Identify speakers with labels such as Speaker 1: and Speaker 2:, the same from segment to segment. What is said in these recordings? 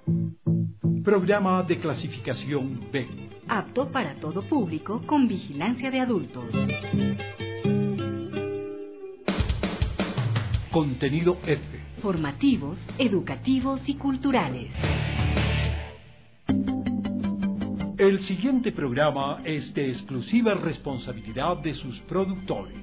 Speaker 1: Programa de clasificación B.
Speaker 2: Apto para todo público con vigilancia de adultos.
Speaker 1: Contenido F.
Speaker 2: Formativos, educativos y culturales.
Speaker 1: El siguiente programa es de exclusiva responsabilidad de sus productores.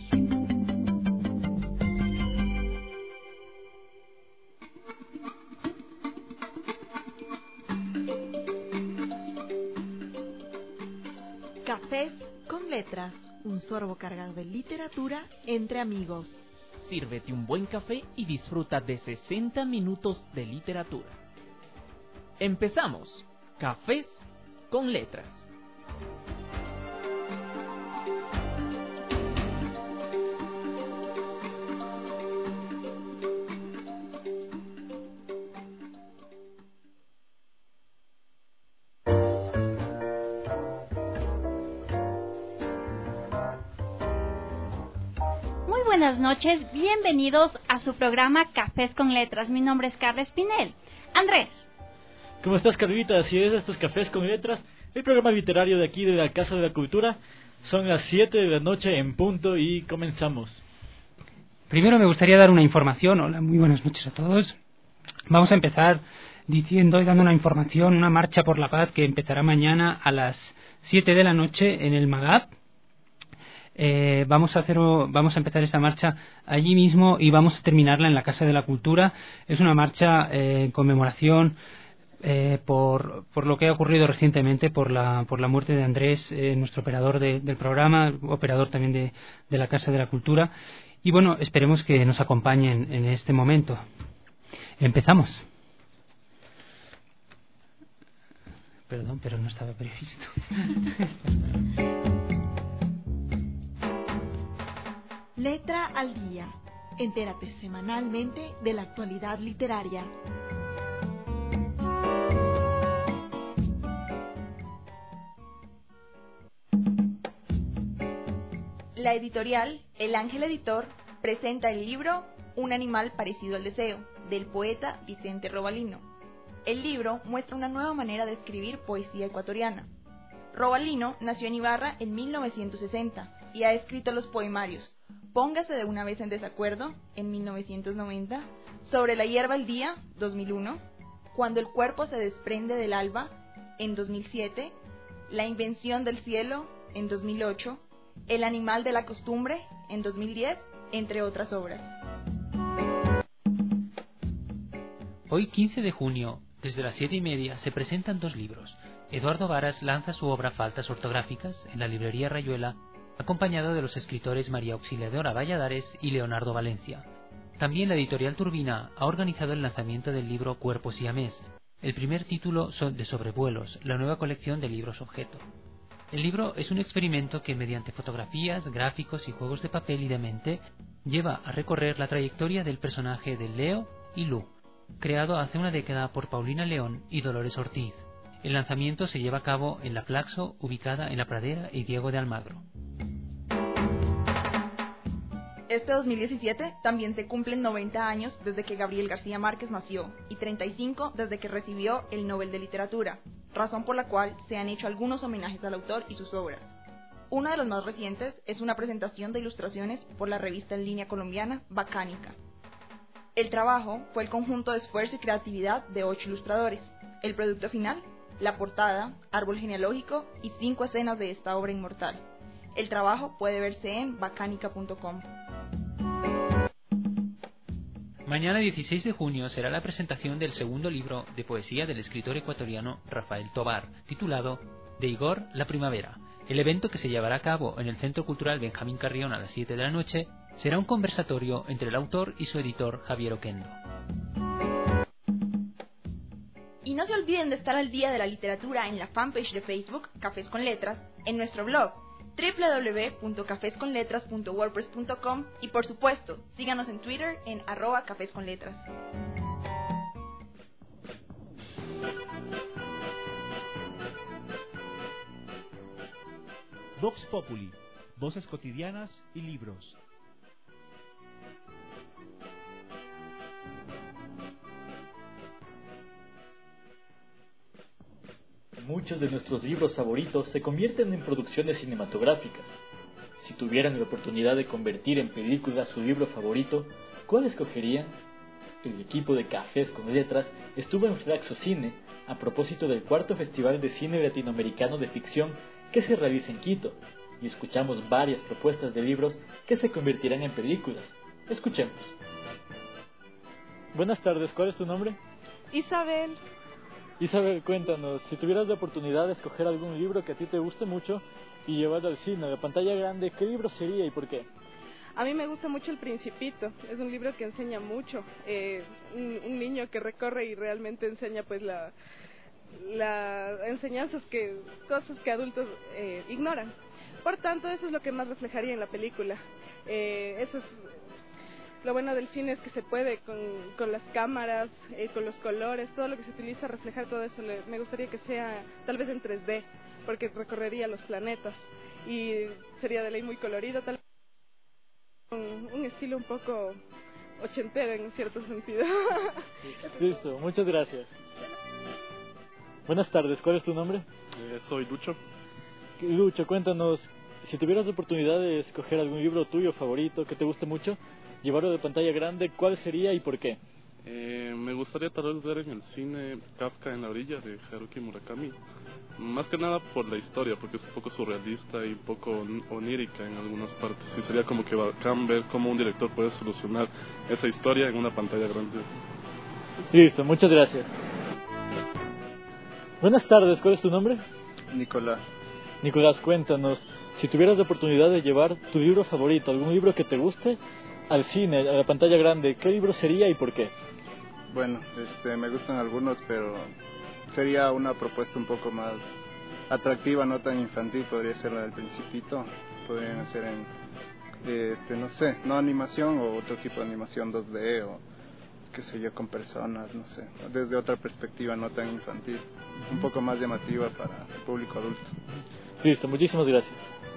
Speaker 3: Cafés con letras, un sorbo cargado de literatura entre amigos.
Speaker 4: Sírvete un buen café y disfruta de 60 minutos de literatura. Empezamos. Cafés con letras.
Speaker 5: Buenas noches, bienvenidos a su programa Cafés con Letras. Mi nombre es Carla Espinel. Andrés.
Speaker 6: ¿Cómo estás, Carlita? Así es, estos Cafés con Letras, el programa literario de aquí de la Casa de la Cultura. Son las 7 de la noche en punto y comenzamos.
Speaker 7: Primero me gustaría dar una información. Hola, muy buenas noches a todos. Vamos a empezar diciendo y dando una información, una marcha por la paz que empezará mañana a las 7 de la noche en el Magab. Vamos a empezar esa marcha allí mismo y vamos a terminarla en la Casa de la Cultura. Es una marcha en conmemoración por lo que ha ocurrido recientemente, por la muerte de Andrés, nuestro operador del programa, operador también de la Casa de la Cultura. Y bueno, esperemos que nos acompañen en este momento. Empezamos. Perdón, pero no estaba previsto.
Speaker 3: Letra al día. Entérate semanalmente de la actualidad literaria.
Speaker 8: La editorial El Ángel Editor presenta el libro Un animal parecido al deseo, del poeta Vicente Robalino. El libro muestra una nueva manera de escribir poesía ecuatoriana. Robalino nació en Ibarra en 1960 y ha escrito los poemarios Póngase de una vez en desacuerdo, en 1990, Sobre la hierba el día, 2001, Cuando el cuerpo se desprende del alba, en 2007, La invención del cielo, en 2008, El animal de la costumbre, en 2010, entre otras obras.
Speaker 9: Hoy, 15 de junio, desde las 7:30, se presentan dos libros. Eduardo Varas lanza su obra Faltas ortográficas en la librería Rayuela, acompañado de los escritores María Auxiliadora Valladares y Leonardo Valencia. También la editorial Turbina ha organizado el lanzamiento del libro Cuerpo siamés, el primer título de Sobrevuelos, la nueva colección de libros objeto. El libro es un experimento que, mediante fotografías, gráficos y juegos de papel y de mente, lleva a recorrer la trayectoria del personaje de Leo y Lu, creado hace una década por Paulina León y Dolores Ortiz. El lanzamiento se lleva a cabo en la Flaxo, ubicada en La Pradera y Diego de Almagro.
Speaker 8: Este 2017 también se cumplen 90 años desde que Gabriel García Márquez nació y 35 desde que recibió el Nobel de Literatura, razón por la cual se han hecho algunos homenajes al autor y sus obras. Uno de los más recientes es una presentación de ilustraciones por la revista en línea colombiana Bacánica. El trabajo fue el conjunto de esfuerzo y creatividad de 8 ilustradores. El producto final, la portada, árbol genealógico y 5 escenas de esta obra inmortal. El trabajo puede verse en bacánica.com.
Speaker 9: Mañana 16 de junio será la presentación del segundo libro de poesía del escritor ecuatoriano Rafael Tovar, titulado De Igor la primavera. El evento, que se llevará a cabo en el Centro Cultural Benjamín Carrión a las 7 de la noche, será un conversatorio entre el autor y su editor Javier Oquendo.
Speaker 8: Y no se olviden de estar al día de la literatura en la fanpage de Facebook Cafés con Letras, en nuestro blog www.cafesconletras.wordpress.com y por supuesto, síganos en Twitter en @cafesconletras.
Speaker 10: Vox Populi, voces cotidianas y libros.
Speaker 6: Muchos de nuestros libros favoritos se convierten en producciones cinematográficas. Si tuvieran la oportunidad de convertir en película su libro favorito, ¿cuál escogerían? El equipo de Cafés con Letras estuvo en Flaxocine a propósito del 4º Festival de Cine Latinoamericano de Ficción que se realiza en Quito, y escuchamos varias propuestas de libros que se convertirán en películas. Escuchemos. Buenas tardes, ¿cuál es tu nombre?
Speaker 11: Isabel.
Speaker 6: Isabel, cuéntanos, si tuvieras la oportunidad de escoger algún libro que a ti te guste mucho y llevarlo al cine, a la pantalla grande, ¿qué libro sería y por qué?
Speaker 11: A mí me gusta mucho El Principito, es un libro que enseña mucho, un niño que recorre y realmente enseña pues las enseñanzas cosas que adultos ignoran. Por tanto, eso es lo que más reflejaría en la película. Eso es lo bueno del cine, es que se puede con las cámaras, con los colores, todo lo que se utiliza, reflejar todo eso. Me gustaría que sea tal vez en 3D, porque recorrería los planetas y sería de ley muy colorido, tal vez un estilo un poco ochentero en cierto sentido.
Speaker 6: Listo, muchas gracias. Buenas tardes, ¿cuál es tu nombre?
Speaker 12: Soy Lucho.
Speaker 6: Lucho, cuéntanos, si tuvieras la oportunidad de escoger algún libro tuyo favorito que te guste mucho, llevarlo de pantalla grande, ¿cuál sería y por qué?
Speaker 12: Me gustaría tal vez ver en el cine Kafka en la orilla de Haruki Murakami. Más que nada por la historia, porque es un poco surrealista y un poco onírica en algunas partes. Y sería como que bacán ver cómo un director puede solucionar esa historia en una pantalla grande.
Speaker 6: Listo, muchas gracias. Buenas tardes, ¿cuál es tu nombre?
Speaker 13: Nicolás.
Speaker 6: Nicolás, cuéntanos, si tuvieras la oportunidad de llevar tu libro favorito, algún libro que te guste, al cine, a la pantalla grande, ¿qué libro sería y por qué?
Speaker 13: Bueno, me gustan algunos, pero sería una propuesta un poco más atractiva, no tan infantil. Podría ser la del Principito, podrían hacer en, no sé, no animación o otro tipo de animación 2D o qué sé yo, con personas, no sé, desde otra perspectiva no tan infantil, un poco más llamativa para el público adulto.
Speaker 6: Listo, muchísimas gracias.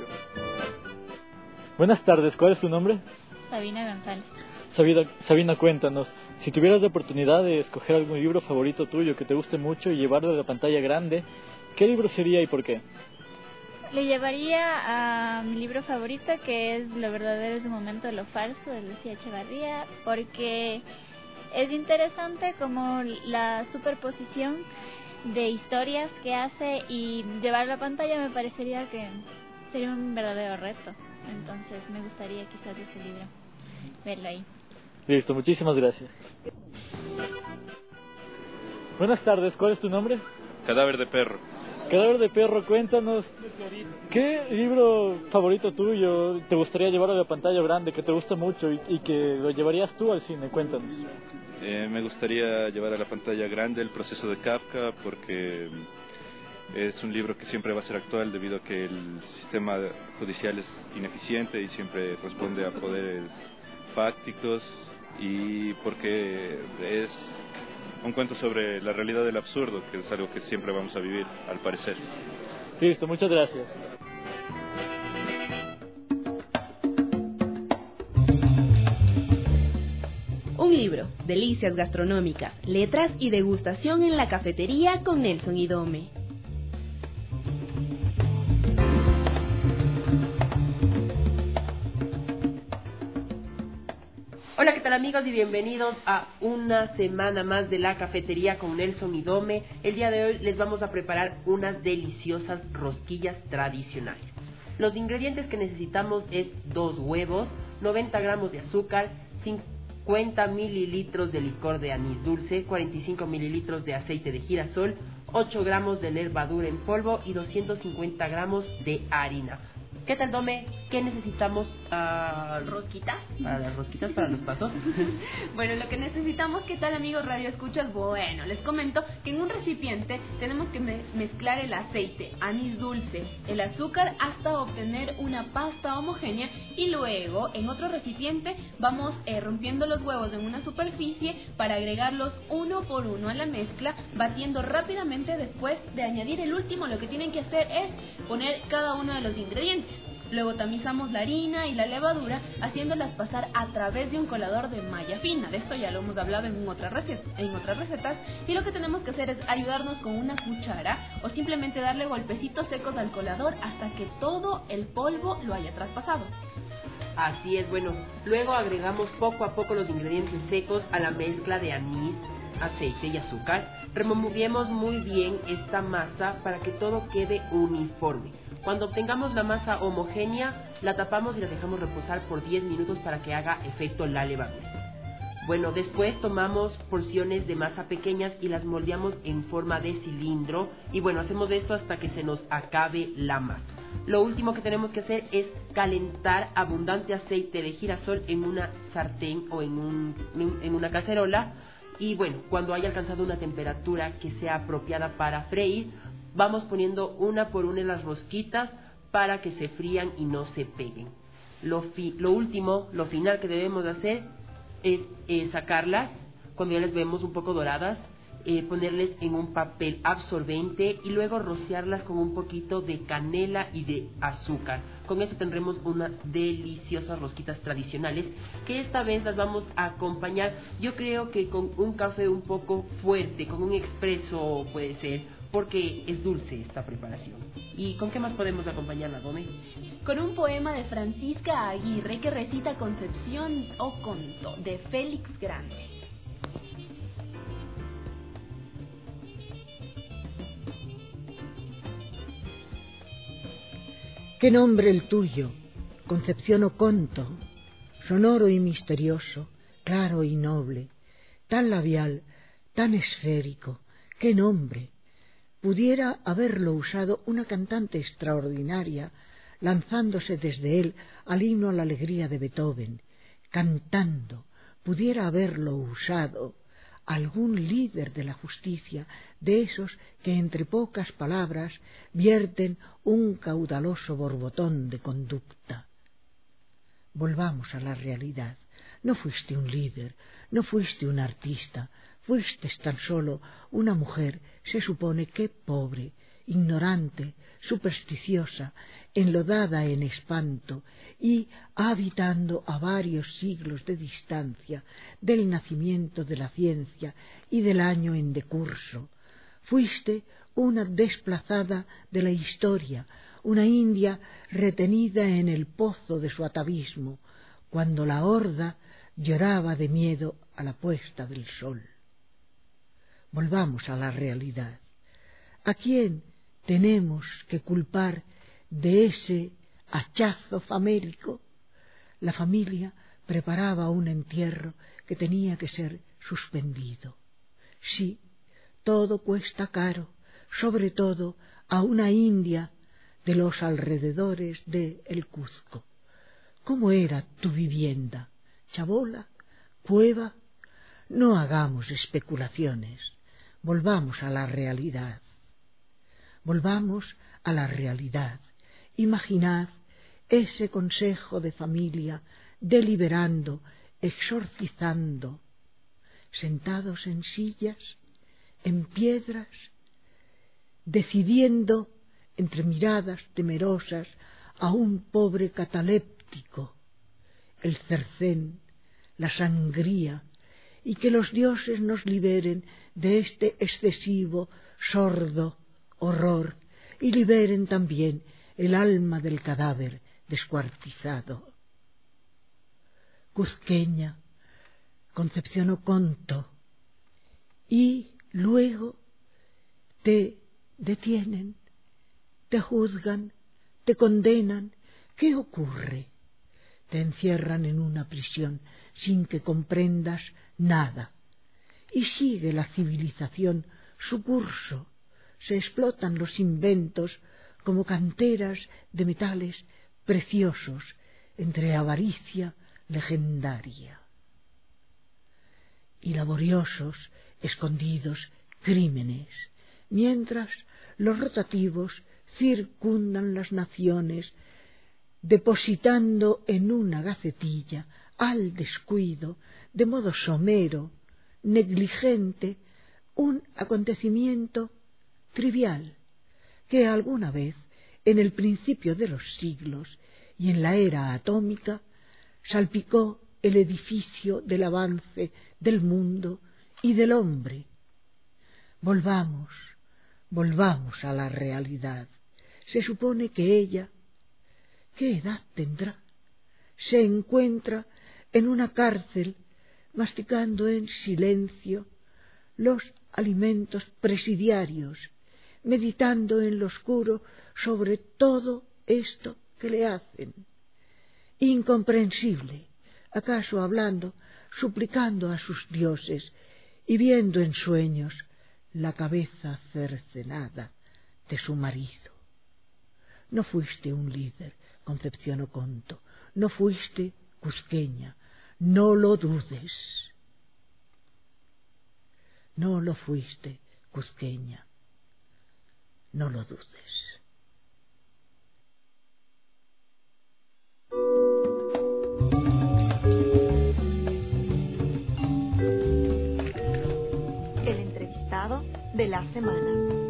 Speaker 6: Buenas tardes, ¿cuál es tu nombre?
Speaker 14: Sabina González.
Speaker 6: Sabina, cuéntanos, si tuvieras la oportunidad de escoger algún libro favorito tuyo que te guste mucho y llevarlo a la pantalla grande, ¿qué libro sería y por qué?
Speaker 14: Le llevaría a mi libro favorito, que es Lo verdadero es un momento de lo falso, de Lucía Echevarría, porque es interesante como la superposición de historias que hace, y llevar a la pantalla me parecería que sería un verdadero reto. Entonces me gustaría quizás ese libro verlo ahí.
Speaker 6: Listo, muchísimas gracias. Buenas tardes, ¿cuál es tu nombre?
Speaker 15: Cadáver de perro.
Speaker 6: Cadáver de perro, cuéntanos, ¿qué libro favorito tuyo te gustaría llevar a la pantalla grande, que te gusta mucho y que lo llevarías tú al cine? Cuéntanos.
Speaker 15: Me gustaría llevar a la pantalla grande El proceso de Kafka, porque es un libro que siempre va a ser actual debido a que el sistema judicial es ineficiente y siempre responde a poderes fácticos, y porque es un cuento sobre la realidad del absurdo, que es algo que siempre vamos a vivir, al parecer.
Speaker 6: Listo, muchas gracias.
Speaker 16: Un libro, delicias gastronómicas, letras y degustación en la cafetería con Nelson y Dome. Hola, ¿qué tal amigos? Y bienvenidos a una semana más de la cafetería con Nelson y Dome. El día de hoy les vamos a preparar unas deliciosas rosquillas tradicionales. Los ingredientes que necesitamos es 2 huevos, 90 gramos de azúcar, 50 mililitros de licor de anís dulce, 45 mililitros de aceite de girasol, 8 gramos de levadura en polvo y 250 gramos de harina. ¿Qué tal, Dome? ¿Qué necesitamos?
Speaker 17: ¿Rosquitas?
Speaker 16: Para las rosquitas, para los pasos.
Speaker 17: Bueno, lo que necesitamos, ¿qué tal, amigos Radio Escuchas? Bueno, les comento que en un recipiente tenemos que mezclar el aceite, anís dulce, el azúcar hasta obtener una pasta homogénea, y luego en otro recipiente vamos rompiendo los huevos en una superficie para agregarlos uno por uno a la mezcla, batiendo rápidamente. Después de añadir el último, lo que tienen que hacer es poner cada uno de los ingredientes. Luego tamizamos la harina y la levadura haciéndolas pasar a través de un colador de malla fina. De esto ya lo hemos hablado en otras recetas. Y lo que tenemos que hacer es ayudarnos con una cuchara o simplemente darle golpecitos secos al colador hasta que todo el polvo lo haya traspasado.
Speaker 16: Así es, bueno, luego agregamos poco a poco los ingredientes secos a la mezcla de anís, aceite y azúcar. Removemos muy bien esta masa para que todo quede uniforme. Cuando obtengamos la masa homogénea, la tapamos y la dejamos reposar por 10 minutos para que haga efecto la levadura. Bueno, después tomamos porciones de masa pequeñas y las moldeamos en forma de cilindro. Y bueno, hacemos esto hasta que se nos acabe la masa. Lo último que tenemos que hacer es calentar abundante aceite de girasol en una sartén o en una cacerola. Y bueno, cuando haya alcanzado una temperatura que sea apropiada para freír, vamos poniendo una por una las rosquitas para que se frían y no se peguen. Lo final que debemos hacer es sacarlas cuando ya les vemos un poco doradas, ponerles en un papel absorbente y luego rociarlas con un poquito de canela y de azúcar. Con eso tendremos unas deliciosas rosquitas tradicionales que esta vez las vamos a acompañar, yo creo que con un café un poco fuerte, con un expreso puede ser, porque es dulce esta preparación. ¿Y con qué más podemos acompañarla, Gómez?
Speaker 17: Con un poema de Francisca Aguirre que recita Concepción o Conto de Félix Grande.
Speaker 18: ¿Qué nombre el tuyo? Concepción o Conto, sonoro y misterioso, claro y noble, tan labial, tan esférico, ¿qué nombre? Pudiera haberlo usado una cantante extraordinaria, lanzándose desde él al himno a la alegría de Beethoven, cantando, pudiera haberlo usado algún líder de la justicia, de esos que entre pocas palabras vierten un caudaloso borbotón de conducta. Volvamos a la realidad. No fuiste un líder, no fuiste un artista, fuiste tan solo una mujer, se supone que pobre, ignorante, supersticiosa, enlodada en espanto y habitando a varios siglos de distancia del nacimiento de la ciencia y del año en decurso. Fuiste una desplazada de la historia, una india retenida en el pozo de su atavismo, cuando la horda lloraba de miedo a la puesta del sol. Volvamos a la realidad. ¿A quién tenemos que culpar de ese hachazo famélico? La familia preparaba un entierro que tenía que ser suspendido. Sí, todo cuesta caro, sobre todo a una india de los alrededores de El Cuzco. ¿Cómo era tu vivienda? ¿Chabola? ¿Cueva? No hagamos especulaciones. Volvamos a la realidad. Volvamos a la realidad. Imaginad ese consejo de familia deliberando, exorcizando, sentados en sillas, en piedras, decidiendo entre miradas temerosas a un pobre cataléptico, el cercén, la sangría, y que los dioses nos liberen de este excesivo, sordo horror y liberen también el alma del cadáver descuartizado. Cuzqueña, Concepción o Conto, y luego te detienen, te juzgan, te condenan. ¿Qué ocurre? Te encierran en una prisión sin que comprendas nada. Y sigue la civilización su curso. Se explotan los inventos como canteras de metales preciosos entre avaricia legendaria. Y laboriosos, escondidos crímenes, mientras los rotativos circundan las naciones, depositando en una gacetilla al descuido, de modo somero, negligente, un acontecimiento trivial que alguna vez, en el principio de los siglos, y en la era atómica salpicó el edificio del avance del mundo y del hombre. Volvamos a la realidad. Se supone que ella, ¿qué edad tendrá? Se encuentra en una cárcel, masticando en silencio los alimentos presidiarios, meditando en lo oscuro sobre todo esto que le hacen. Incomprensible, acaso hablando, suplicando a sus dioses y viendo en sueños la cabeza cercenada de su marido. No fuiste un líder, Concepción Oconto, no fuiste cusqueña, no lo dudes. No lo fuiste, cusqueña, no lo dudes.
Speaker 3: El entrevistado de la semana.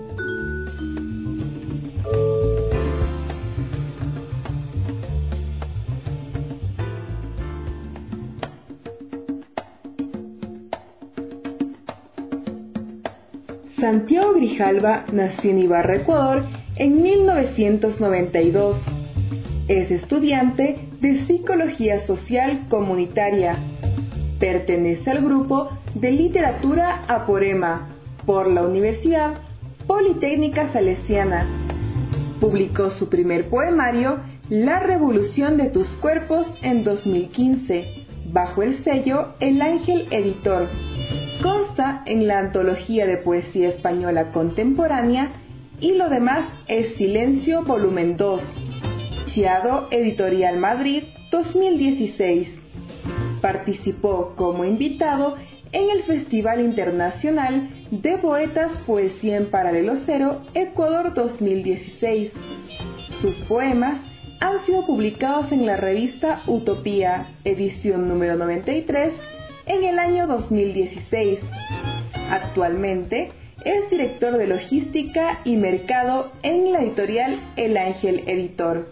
Speaker 19: Santiago Grijalva nació en Ibarra, Ecuador, en 1992. Es estudiante de Psicología Social Comunitaria. Pertenece al grupo de Literatura Aporema por la Universidad Politécnica Salesiana. Publicó su primer poemario, La Revolución de tus Cuerpos, en 2015, bajo el sello El Ángel Editor. Consta en la Antología de Poesía Española Contemporánea y lo demás es Silencio, volumen 2. Chiado Editorial Madrid, 2016. Participó como invitado en el Festival Internacional de Poetas Poesía en Paralelo Cero, Ecuador 2016. Sus poemas han sido publicados en la revista Utopía, edición número 93, en el año 2016. Actualmente es director de Logística y Mercado en la editorial El Ángel Editor.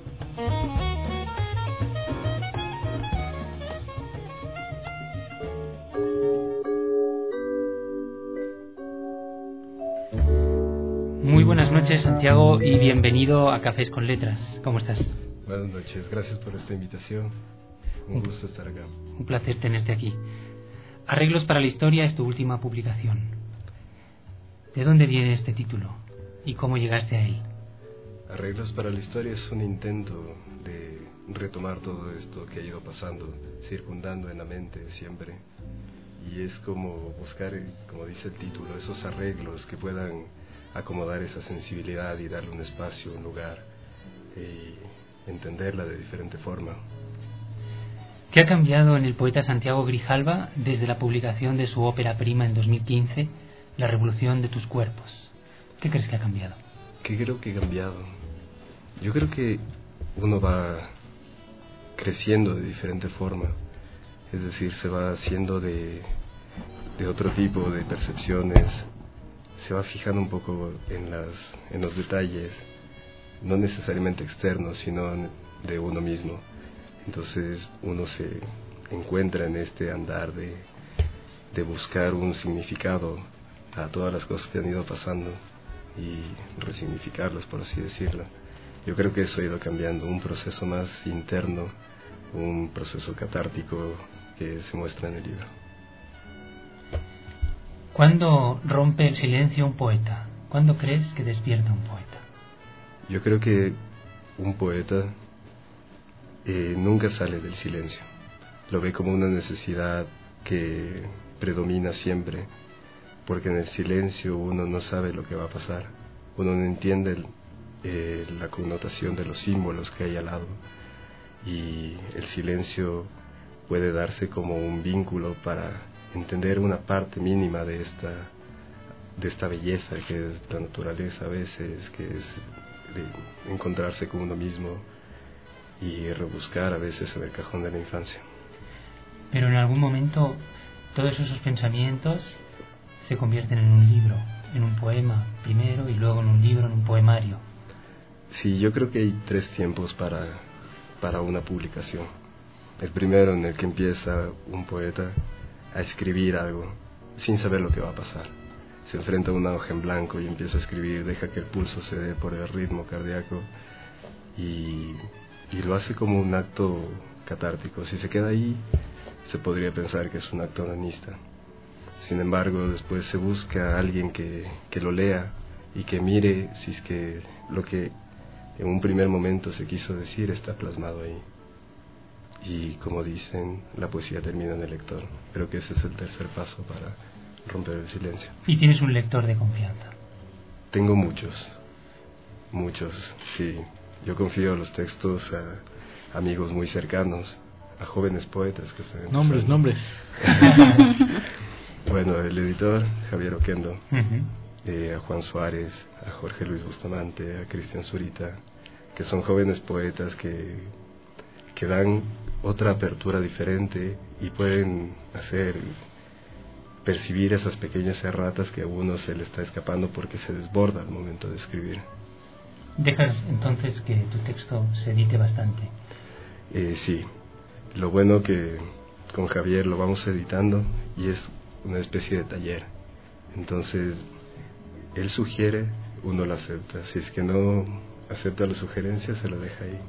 Speaker 7: Muy buenas noches, Santiago, y bienvenido a Cafés con Letras. ¿Cómo estás?
Speaker 20: Buenas noches, gracias por esta invitación. Un gusto estar acá.
Speaker 7: Un placer tenerte aquí. Arreglos para la historia es tu última publicación. ¿De dónde viene este título y cómo llegaste a él?
Speaker 20: Arreglos para la historia es un intento de retomar todo esto que ha ido pasando, circundando en la mente siempre. Y es como buscar, como dice el título, esos arreglos que puedan acomodar esa sensibilidad y darle un espacio, un lugar, y entenderla de diferente forma.
Speaker 7: ¿Qué ha cambiado en el poeta Santiago Grijalva desde la publicación de su ópera prima en 2015, La Revolución de tus Cuerpos? ¿Qué crees que ha cambiado?
Speaker 20: ¿Qué creo que ha cambiado? Yo creo que uno va creciendo de diferente forma, es decir, se va haciendo de otro tipo de percepciones, se va fijando un poco en los detalles, no necesariamente externos, sino de uno mismo. Entonces uno se encuentra en este andar de buscar un significado a todas las cosas que han ido pasando y resignificarlas, por así decirlo. Yo creo que eso ha ido cambiando, un proceso más interno, un proceso catártico que se muestra en el libro.
Speaker 7: ¿Cuándo rompe el silencio un poeta? ¿Cuándo crees que despierta un poeta?
Speaker 20: Yo creo que un poeta nunca sale del silencio. Lo ve como una necesidad que predomina siempre, porque en el silencio uno no sabe lo que va a pasar, uno no entiende la connotación de los símbolos que hay al lado, y el silencio puede darse como un vínculo para entender una parte mínima de esta belleza que es la naturaleza a veces, que es de encontrarse con uno mismo y rebuscar a veces en el cajón de la infancia.
Speaker 7: Pero en algún momento todos esos pensamientos se convierten en un libro, en un poema primero y luego en un libro, en un poemario.
Speaker 20: Sí, yo creo que hay tres tiempos para para una publicación. El primero en el que empieza un poeta a escribir algo sin saber lo que va a pasar. Se enfrenta a una hoja en blanco y empieza a escribir, deja que el pulso se dé por el ritmo cardíaco y lo hace como un acto catártico. Si se queda ahí, se podría pensar que es un acto onanista. Sin embargo, después se busca a alguien que lo lea y que mire si es que lo que en un primer momento se quiso decir está plasmado ahí. Y como dicen, la poesía termina en el lector. Creo que ese es el tercer paso para romper el silencio.
Speaker 7: ¿Y tienes un lector de confianza?
Speaker 20: Tengo muchos, sí. Yo confío los textos a amigos muy cercanos, a jóvenes poetas que se...
Speaker 6: Nombres.
Speaker 20: Bueno, el editor, Javier Oquendo, a Juan Suárez, a Jorge Luis Bustamante, a Cristian Zurita, que son jóvenes poetas que dan otra apertura diferente y pueden hacer percibir esas pequeñas erratas que a uno se le está escapando porque se desborda al momento de escribir.
Speaker 7: ¿Dejas entonces que tu texto se edite bastante?
Speaker 20: Sí, lo bueno que con Javier lo vamos editando y es una especie de taller. Entonces, él sugiere, uno lo acepta. Si es que no acepta la sugerencia, se la deja ahí.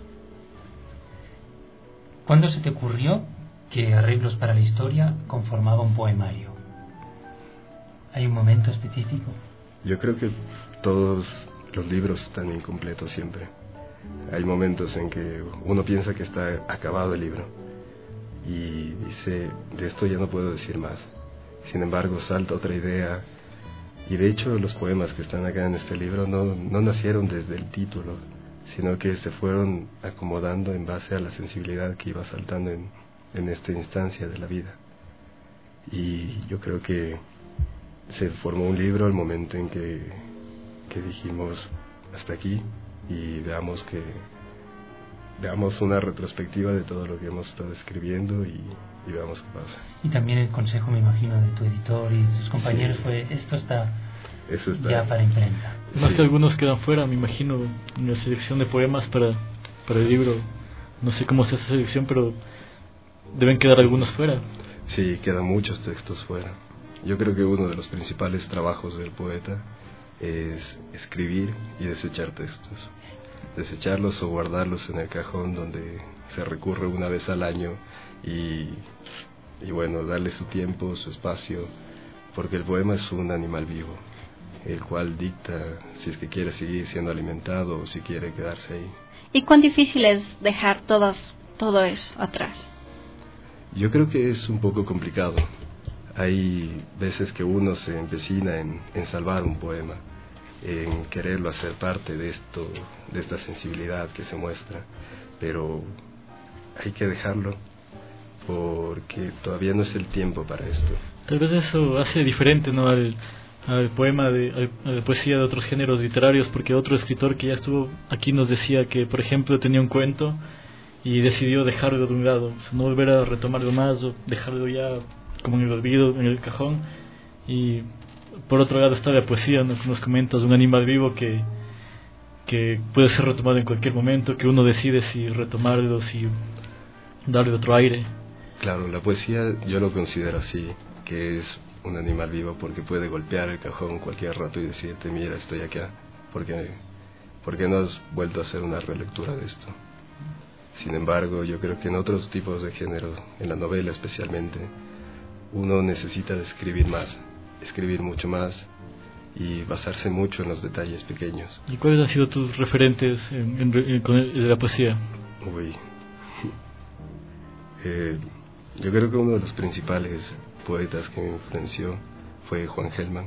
Speaker 7: ¿Cuándo se te ocurrió que Arreglos para la Historia conformaba un poemario? ¿Hay un momento específico?
Speaker 20: Yo creo que todos los libros están incompletos siempre. Hay momentos en que uno piensa que está acabado el libro y dice, de esto ya no puedo decir más. Sin embargo, salta otra idea. Y de hecho, los poemas que están acá en este libro no nacieron desde el título, sino que se fueron acomodando en base a la sensibilidad que iba saltando en esta instancia de la vida. Y yo creo que se formó un libro al momento en que dijimos hasta aquí y veamos una retrospectiva de todo lo que hemos estado escribiendo y veamos qué pasa.
Speaker 7: Y también el consejo, me imagino, de tu editor y sus compañeros fue, esto está ya para imprenta.
Speaker 6: Más que algunos quedan fuera, me imagino, en la selección de poemas para el libro. No sé cómo es esa selección, pero deben quedar algunos fuera.
Speaker 20: Sí, quedan muchos textos fuera. Yo creo que uno de los principales trabajos del poeta es escribir y desechar textos. Desecharlos o guardarlos en el cajón donde se recurre una vez al año y bueno, darle su tiempo, su espacio, porque el poema es un animal vivo, el cual dicta si es que quiere seguir siendo alimentado o si quiere quedarse ahí.
Speaker 5: ¿Y cuán difícil es dejar todo eso atrás?
Speaker 20: Yo creo que es un poco complicado. Hay veces que uno se empecina en salvar un poema, en quererlo hacer parte de esta sensibilidad que se muestra, pero hay que dejarlo porque todavía no es el tiempo para esto.
Speaker 6: Tal vez eso hace diferente, ¿no?, al poema, a la poesía de otros géneros literarios, porque otro escritor que ya estuvo aquí nos decía que, por ejemplo, tenía un cuento y decidió dejarlo de un lado, o sea, no volver a retomarlo más o dejarlo ya como en el olvido, en el cajón. Y por otro lado está la poesía, ¿no?, que nos comentas, un animal vivo que puede ser retomado en cualquier momento, que uno decide si retomarlo, si darle otro aire.
Speaker 20: Claro, la poesía yo lo considero así, que es un animal vivo porque puede golpear el cajón cualquier rato y decirte, mira, estoy acá, ¿por qué no has vuelto a hacer una relectura de esto? Sin embargo, yo creo que en otros tipos de género, en la novela especialmente, uno necesita de escribir más, escribir mucho más y basarse mucho en los detalles pequeños.
Speaker 6: ¿Y cuáles han sido tus referentes de la poesía?
Speaker 20: Uy, yo creo que uno de los principales poetas que me influenció fue Juan Gelman.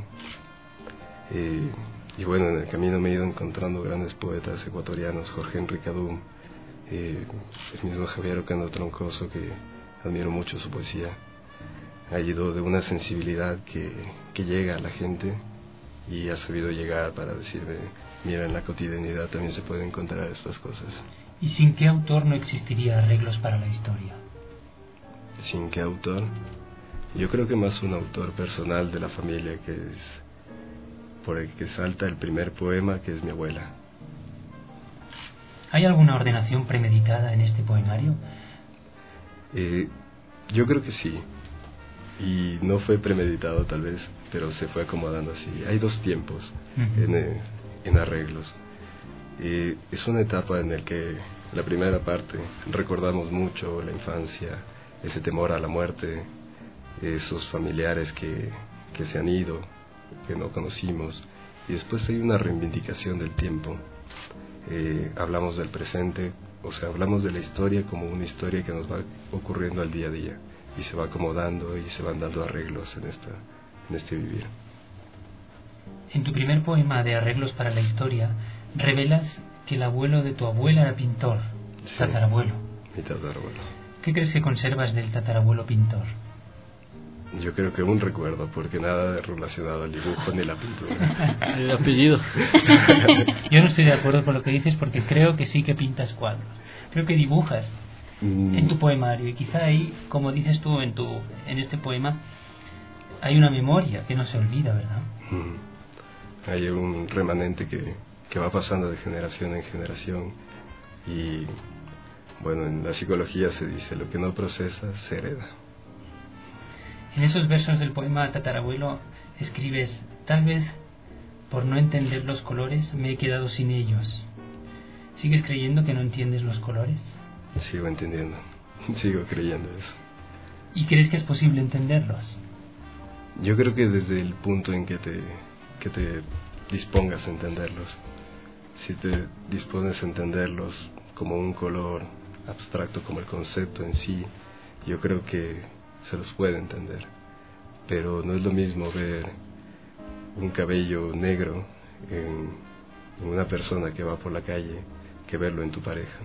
Speaker 20: Y bueno, en el camino me he ido encontrando grandes poetas ecuatorianos, Jorge Enrique Adum, el mismo Javier Oquendo Troncoso, que admiro mucho su poesía. Ha ido de una sensibilidad que llega a la gente y ha sabido llegar para decirme, mira, en la cotidianidad también se pueden encontrar estas cosas.
Speaker 7: ¿Y sin qué autor no existiría Arreglos para la Historia?
Speaker 20: ¿Sin qué autor? Yo creo que más un autor personal de la familia, que es por el que salta el primer poema, que es mi abuela.
Speaker 7: ¿Hay alguna ordenación premeditada en este poemario?
Speaker 20: Yo creo que sí. Y no fue premeditado tal vez, pero se fue acomodando así. Hay 2 tiempos en arreglos. Es una etapa en la que la primera parte recordamos mucho la infancia, ese temor a la muerte, esos familiares que se han ido, que no conocimos, y después hay una reivindicación del tiempo. Hablamos del presente, o sea, hablamos de la historia como una historia que nos va ocurriendo al día a día, y se va acomodando y se van dando arreglos en este vivir.
Speaker 7: En tu primer poema de Arreglos para la Historia, revelas que el abuelo de tu abuela era pintor,
Speaker 20: Sí,
Speaker 7: tatarabuelo.
Speaker 20: mi tatarabuelo.
Speaker 7: ¿Qué crees que conservas del tatarabuelo pintor?
Speaker 20: Yo creo que un recuerdo, porque nada relacionado al dibujo ni la pintura.
Speaker 6: El apellido.
Speaker 7: Yo no estoy de acuerdo con lo que dices, porque creo que sí que pintas cuadros. Creo que dibujas en tu poemario, y quizá ahí, como dices tú en este poema, hay una memoria que no se olvida, ¿verdad?
Speaker 20: Hay un remanente que va pasando de generación en generación, y bueno, en la psicología se dice: lo que no procesa se hereda.
Speaker 7: En esos versos del poema Tatarabuelo escribes: tal vez por no entender los colores me he quedado sin ellos. ¿Sigues creyendo que no entiendes los colores?
Speaker 20: Sigo entendiendo, sigo creyendo eso.
Speaker 7: ¿Y crees que es posible entenderlos?
Speaker 20: Yo creo que desde el punto en que te dispongas a entenderlos. Si te dispones a entenderlos como un color abstracto, como el concepto en sí, yo creo que se los puede entender. Pero no es lo mismo ver un cabello negro en una persona que va por la calle que verlo en tu pareja.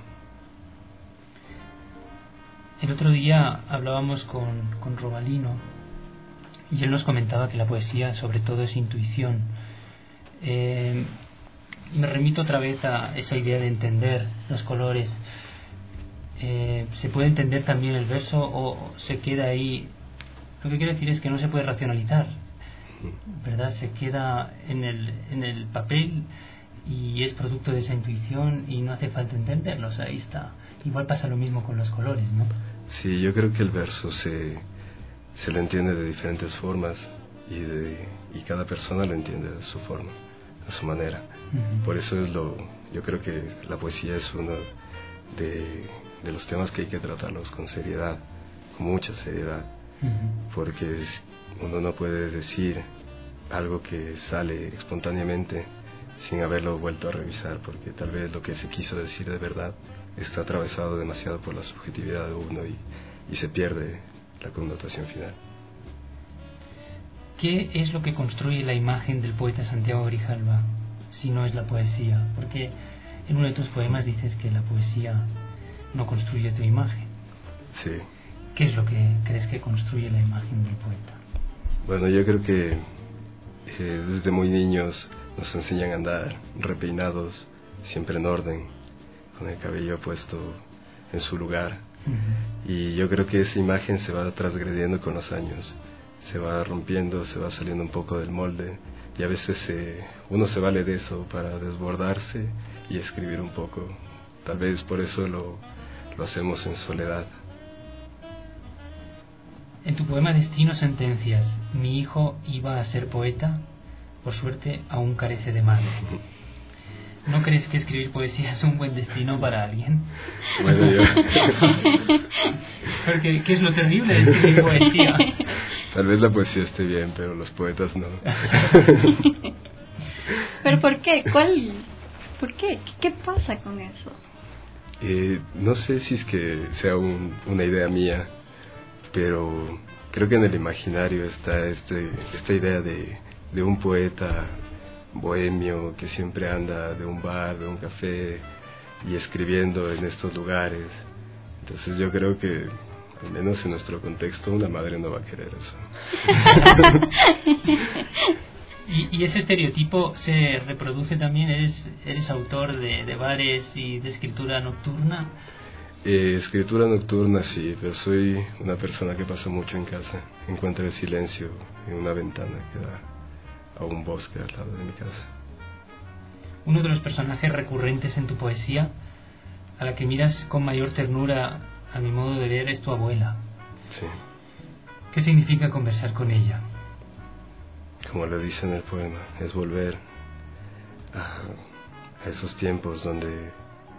Speaker 7: El otro día hablábamos con Robalino, y él nos comentaba que la poesía sobre todo es intuición. Me remito otra vez a esa idea de entender los colores. ¿Se puede entender también el verso o se queda ahí? Lo que quiero decir es que no se puede racionalizar, ¿verdad? Se queda en el papel y es producto de esa intuición y no hace falta entenderlos. Ahí está. Igual pasa lo mismo con los colores, ¿no?
Speaker 20: Sí, yo creo que el verso se lo entiende de diferentes formas, y cada persona lo entiende de su forma, de su manera. Por eso yo creo que la poesía es uno de los temas que hay que tratarlos con seriedad, con mucha seriedad, porque uno no puede decir algo que sale espontáneamente sin haberlo vuelto a revisar, porque tal vez lo que se quiso decir de verdad está atravesado demasiado por la subjetividad de uno y se pierde la connotación final.
Speaker 7: ¿Qué es lo que construye la imagen del poeta Santiago Grijalva si no es la poesía? Porque en uno de tus poemas dices que la poesía no construye tu imagen.
Speaker 20: Sí.
Speaker 7: ¿Qué es lo que crees que construye la imagen del poeta?
Speaker 20: Bueno, yo creo que desde muy niños nos enseñan a andar repeinados, siempre en orden, con el cabello puesto en su lugar. Y yo creo que esa imagen se va transgrediendo con los años, se va rompiendo, se va saliendo un poco del molde, y a veces uno se vale de eso para desbordarse y escribir un poco. Tal vez por eso lo hacemos en soledad.
Speaker 7: En tu poema Destino sentencias: mi hijo iba a ser poeta, por suerte aún carece de madre. ¿No crees que escribir poesía es un buen destino para alguien?
Speaker 20: Bueno, yo...
Speaker 7: Porque, ¿qué es lo terrible de escribir poesía?
Speaker 20: Tal vez la poesía esté bien, pero los poetas no.
Speaker 5: ¿Pero por qué? ¿Por qué? ¿Qué pasa con eso?
Speaker 20: No sé si es que sea una idea mía, pero creo que en el imaginario está esta idea de un poeta bohemio que siempre anda de un bar, de un café, y escribiendo en estos lugares. Entonces yo creo que, al menos en nuestro contexto, una madre no va a querer eso.
Speaker 7: ¿Y ese estereotipo se reproduce también? ¿Eres autor de bares y de escritura nocturna?
Speaker 20: Escritura nocturna sí, pero soy una persona que pasa mucho en casa. Encuentro el silencio en una ventana que da a un bosque al lado de mi casa.
Speaker 7: Uno de los personajes recurrentes en tu poesía a la que miras con mayor ternura, a mi modo de ver, es tu abuela.
Speaker 20: Sí.
Speaker 7: ¿Qué significa conversar con ella?
Speaker 20: Como lo dice en el poema, es volver a esos tiempos donde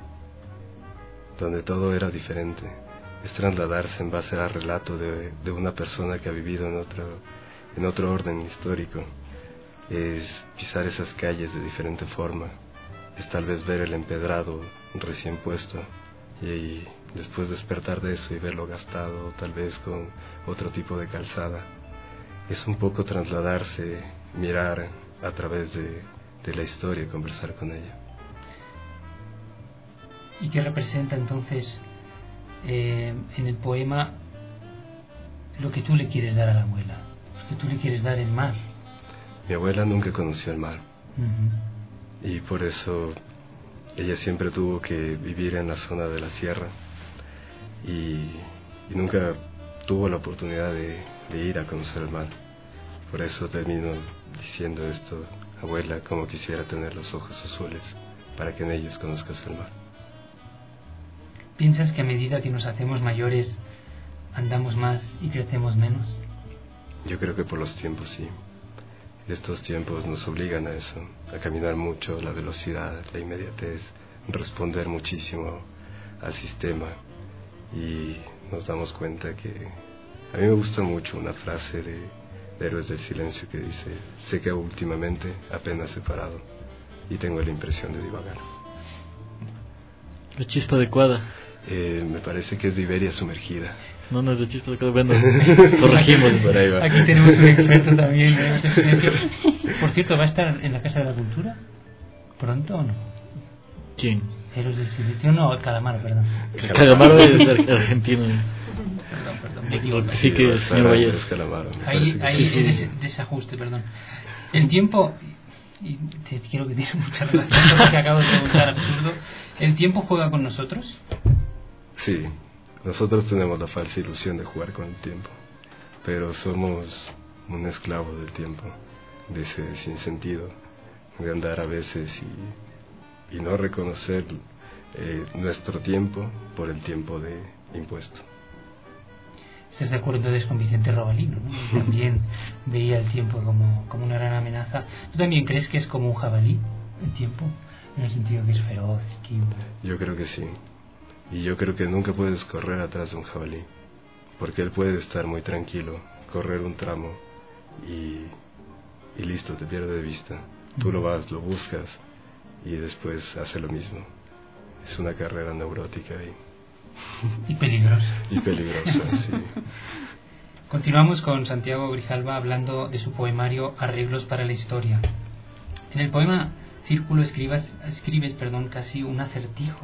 Speaker 20: todo era diferente. Es trasladarse en base al relato de una persona que ha vivido en otro orden histórico. Es pisar esas calles de diferente forma. Es tal vez ver el empedrado recién puesto y después despertar de eso y verlo gastado, tal vez con otro tipo de calzada. Es un poco trasladarse, mirar a través de la historia y conversar con ella.
Speaker 7: ¿Y qué representa entonces en el poema lo que tú le quieres dar a la abuela? Lo que tú le quieres dar el mar.
Speaker 20: Mi abuela nunca conoció el mar.
Speaker 7: Uh-huh.
Speaker 20: Y por eso ella siempre tuvo que vivir en la zona de la sierra y nunca tuvo la oportunidad de ir a conocer el mar. Por eso termino diciendo esto: abuela, como quisiera tener los ojos azules para que en ellos conozcas el mar.
Speaker 7: ¿Piensas que a medida que nos hacemos mayores andamos más y crecemos menos?
Speaker 20: Yo creo que por los tiempos sí. Estos tiempos nos obligan a eso, a caminar mucho, la velocidad, la inmediatez, responder muchísimo al sistema, y nos damos cuenta que a mí me gusta mucho una frase de Héroes del Silencio que dice: sé que últimamente apenas he parado y tengo la impresión de divagar.
Speaker 6: La chispa adecuada.
Speaker 20: Me parece que es de Iberia sumergida.
Speaker 6: No es de chispa adecuada. Bueno, corregimos.
Speaker 20: Por ahí va.
Speaker 7: Aquí tenemos un experto también de Héroes del Silencio. Por cierto, ¿va a estar en la Casa de la Cultura pronto o no?
Speaker 6: ¿Quién?
Speaker 7: Héroes del Silencio, no, Calamaro, perdón.
Speaker 6: Calamaro es argentino.
Speaker 7: Perdón, me equivoco.
Speaker 6: Sí, que es señor Valles.
Speaker 7: Hay desajuste, perdón. El tiempo, y te quiero que tiene mucha relación con lo que acabo de preguntar, absurdo. ¿El tiempo juega con nosotros?
Speaker 20: Sí, nosotros tenemos la falsa ilusión de jugar con el tiempo, pero somos un esclavo del tiempo, de ese sinsentido, de andar a veces y no reconocer nuestro tiempo por el tiempo de impuesto.
Speaker 7: ¿Estás de acuerdo entonces con Vicente Robalino, ¿no? También veía el tiempo como una gran amenaza. ¿Tú también crees que es como un jabalí el tiempo? En el sentido que es feroz, esquivo.
Speaker 20: Yo creo que sí. Y yo creo que nunca puedes correr atrás de un jabalí, porque él puede estar muy tranquilo, correr un tramo y listo, te pierde de vista. Tú lo vas, lo buscas y después hace lo mismo. Es una carrera neurótica
Speaker 7: y peligrosa.
Speaker 20: Y peligrosa, sí.
Speaker 7: Continuamos con Santiago Grijalva hablando de su poemario Arreglos para la Historia. En el poema Círculo escribes casi un acertijo.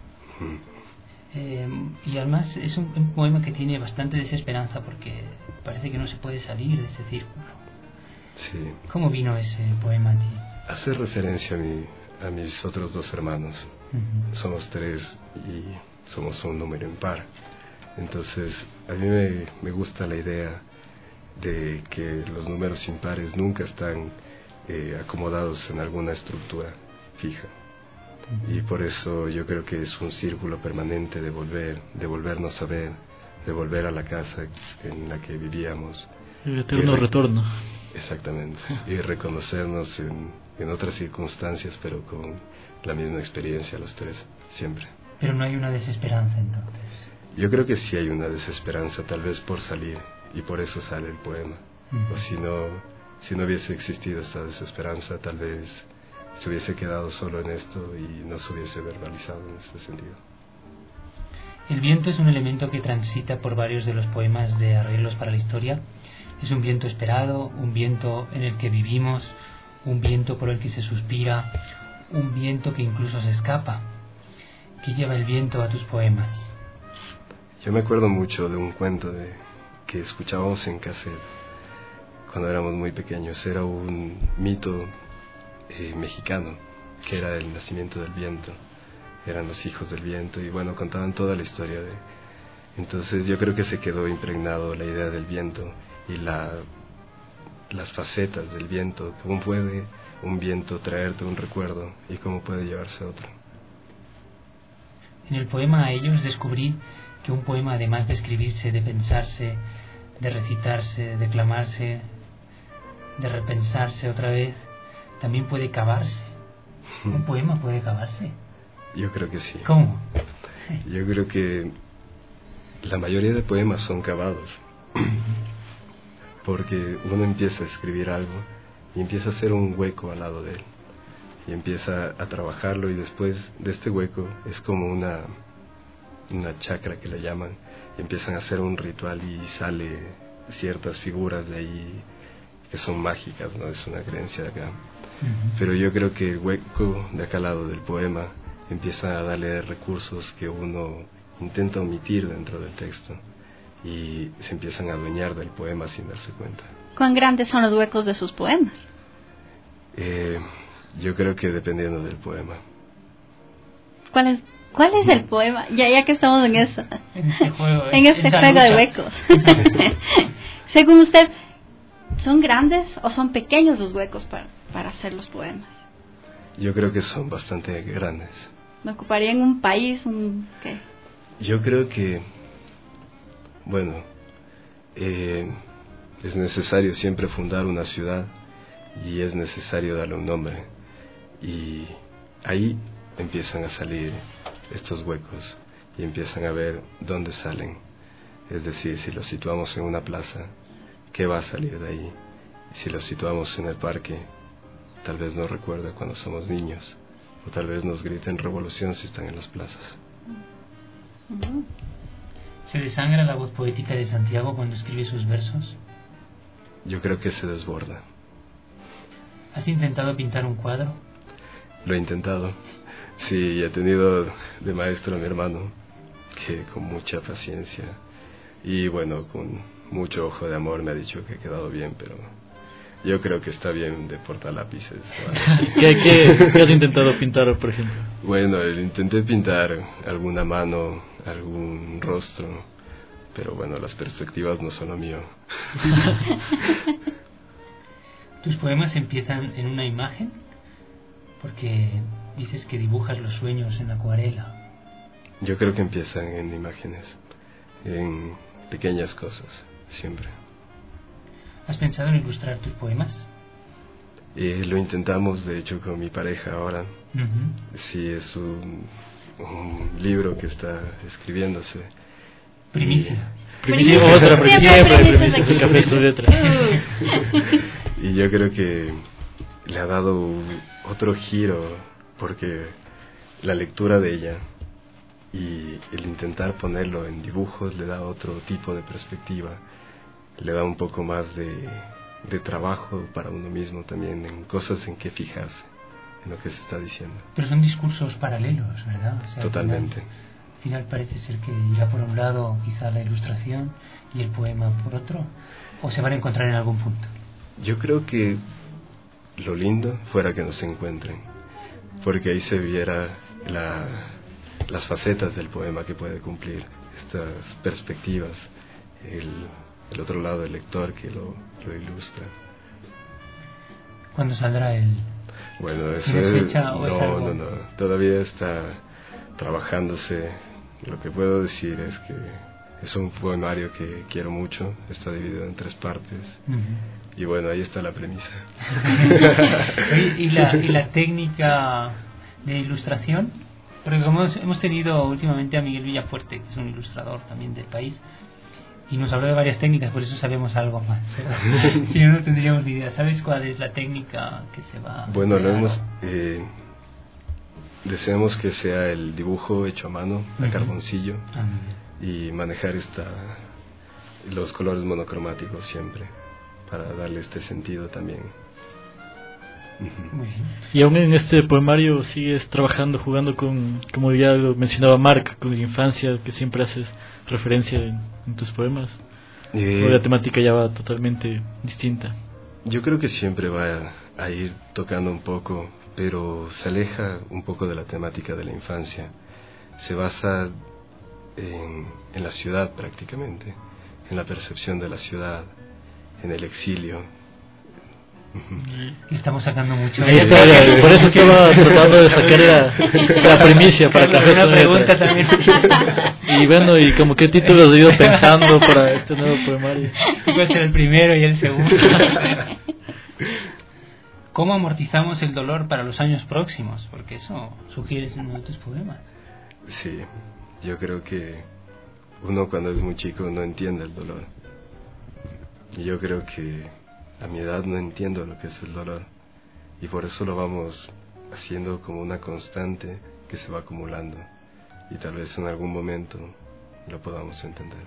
Speaker 7: Y además es un poema que tiene bastante desesperanza porque parece que no se puede salir de ese círculo.
Speaker 20: Sí.
Speaker 7: ¿Cómo vino ese poema a ti?
Speaker 20: Hace referencia a mis otros dos hermanos.
Speaker 7: Uh-huh.
Speaker 20: Somos 3 y somos un número impar. Entonces a mí me gusta la idea de que los números impares nunca están acomodados en alguna estructura fija. Y por eso yo creo que es un círculo permanente de volvernos a ver, de volver a la casa en la que vivíamos.
Speaker 6: El eterno retorno.
Speaker 20: Exactamente. Y reconocernos en otras circunstancias, pero con la misma experiencia los 3, siempre.
Speaker 7: Pero no hay una desesperanza entonces.
Speaker 20: Yo creo que sí hay una desesperanza, tal vez por salir, y por eso sale el poema. O si no hubiese existido esta desesperanza, tal vez se hubiese quedado solo en esto y no se hubiese verbalizado en este sentido.
Speaker 7: El viento es un elemento que transita por varios de los poemas de Arreglos para la Historia. Es un viento esperado, un viento en el que vivimos, un viento por el que se suspira, un viento que incluso se escapa. ¿Qué lleva el viento a tus poemas?
Speaker 20: Yo me acuerdo mucho de un cuento que escuchábamos en cassette cuando éramos muy pequeños. Era un mito mexicano, que era el nacimiento del viento. Eran los hijos del viento y bueno, contaban toda la historia entonces yo creo que se quedó impregnado la idea del viento y las facetas del viento. ¿Cómo puede un viento traerte un recuerdo y cómo puede llevarse a otro?
Speaker 7: En el poema ellos descubrí que un poema, además de escribirse, de pensarse, de recitarse, de declamarse, de repensarse otra vez, también puede cavarse. ¿Un poema puede cavarse?
Speaker 20: Yo creo que sí.
Speaker 7: ¿Cómo?
Speaker 20: Yo creo que la mayoría de poemas son cavados, porque uno empieza a escribir algo y empieza a hacer un hueco al lado de él, y empieza a trabajarlo, y después de este hueco es como una chakra que le llaman, y empiezan a hacer un ritual y sale ciertas figuras de ahí que son mágicas, ¿no? Es una creencia de acá. Pero yo creo que el hueco de acá al lado del poema empieza a darle recursos que uno intenta omitir dentro del texto, y se empiezan a adueñar del poema sin darse cuenta.
Speaker 5: ¿Cuán grandes son los huecos de sus poemas?
Speaker 20: Yo creo que dependiendo del poema.
Speaker 5: ¿Cuál es el poema? Ya que estamos en eso.
Speaker 7: En este juego,
Speaker 5: en este juego de huecos. Según usted, ¿son grandes o son pequeños los huecos para hacer los poemas?
Speaker 20: Yo creo que son bastante grandes.
Speaker 5: ¿Me ocuparía en un país? ¿Qué?
Speaker 20: Yo creo que, bueno, es necesario siempre fundar una ciudad, y es necesario darle un nombre, y ahí empiezan a salir estos huecos y empiezan a ver dónde salen. Es decir, si los situamos en una plaza, ¿qué va a salir de ahí? Si los situamos en el parque, tal vez nos recuerda cuando somos niños, o tal vez nos griten revolución si están en las plazas.
Speaker 7: ¿Se desangra la voz poética de Santiago cuando escribe sus versos?
Speaker 20: Yo creo que se desborda.
Speaker 7: ¿Has intentado pintar un cuadro?
Speaker 20: Lo he intentado. Sí, he tenido de maestro a mi hermano, que con mucha paciencia y bueno, con mucho ojo de amor me ha dicho que ha quedado bien, pero yo creo que está bien de portalápices.
Speaker 21: ¿Qué has intentado pintar, por ejemplo?
Speaker 20: Bueno, intenté pintar alguna mano, algún rostro, pero bueno, las perspectivas no son lo mío.
Speaker 7: ¿Tus poemas empiezan en una imagen? Porque dices que dibujas los sueños en acuarela.
Speaker 20: Yo creo que empiezan en imágenes, en pequeñas cosas, siempre.
Speaker 7: ¿Has pensado en ilustrar tus poemas?
Speaker 20: Lo intentamos, de hecho, con mi pareja ahora. Sí, es un libro que está escribiéndose.
Speaker 7: Primicia.
Speaker 21: Otra primicia de Cafés con Letras.
Speaker 20: Y yo creo que le ha dado otro giro, porque la lectura de ella y el intentar ponerlo en dibujos le da otro tipo de perspectiva, le da un poco más de trabajo para uno mismo también, en cosas en que fijarse, en lo que se está diciendo.
Speaker 7: Pero son discursos paralelos, ¿verdad? O sea,
Speaker 20: totalmente.
Speaker 7: Al final parece ser que irá por un lado quizá la ilustración y el poema por otro, o se van a encontrar en algún punto.
Speaker 20: Yo creo que lo lindo fuera que nos encuentren, porque ahí se viera las facetas del poema que puede cumplir, estas perspectivas, el otro lado del lector que lo ilustra.
Speaker 7: ¿Cuándo saldrá el...?
Speaker 20: Bueno, eso
Speaker 7: ¿tienes fecha o es algo?
Speaker 20: No, todavía está trabajándose. Lo que puedo decir es que es un poemario que quiero mucho, está dividido en 3 partes. Y bueno, ahí está la premisa.
Speaker 7: ¿Y la técnica de ilustración? Porque como hemos tenido últimamente a Miguel Villafuerte, que es un ilustrador también del país, y nos habló de varias técnicas, por eso sabemos algo más. Si no, no tendríamos ni idea. ¿Sabes cuál es la técnica que se va?
Speaker 20: Bueno, deseamos que sea el dibujo hecho a mano, a carboncillo, y manejar los colores monocromáticos siempre, para darle este sentido también.
Speaker 21: Y aún en este poemario sigues trabajando, jugando con, como ya lo mencionaba Marc, con la infancia, que siempre haces referencia en tus poemas, o la temática ya va totalmente distinta.
Speaker 20: Yo creo que siempre va a ir tocando un poco, pero se aleja un poco de la temática de la infancia. Se basa en la ciudad prácticamente, en la percepción de la ciudad, en el exilio.
Speaker 7: Estamos sacando mucho.
Speaker 21: Por eso estaba tratando de sacar la primicia para Cafés con Letras.
Speaker 7: También.
Speaker 21: Y bueno, ¿y como qué títulos he ido pensando para este nuevo poemario?
Speaker 7: Voy a ser el primero y el segundo. ¿Cómo amortizamos el dolor para los años próximos? Porque eso sugieres en uno de tus poemas.
Speaker 20: Sí, yo creo que uno cuando es muy chico no entiende el dolor. Y yo creo que a mi edad no entiendo lo que es el dolor. Y por eso lo vamos haciendo como una constante que se va acumulando. Y tal vez en algún momento lo podamos entender.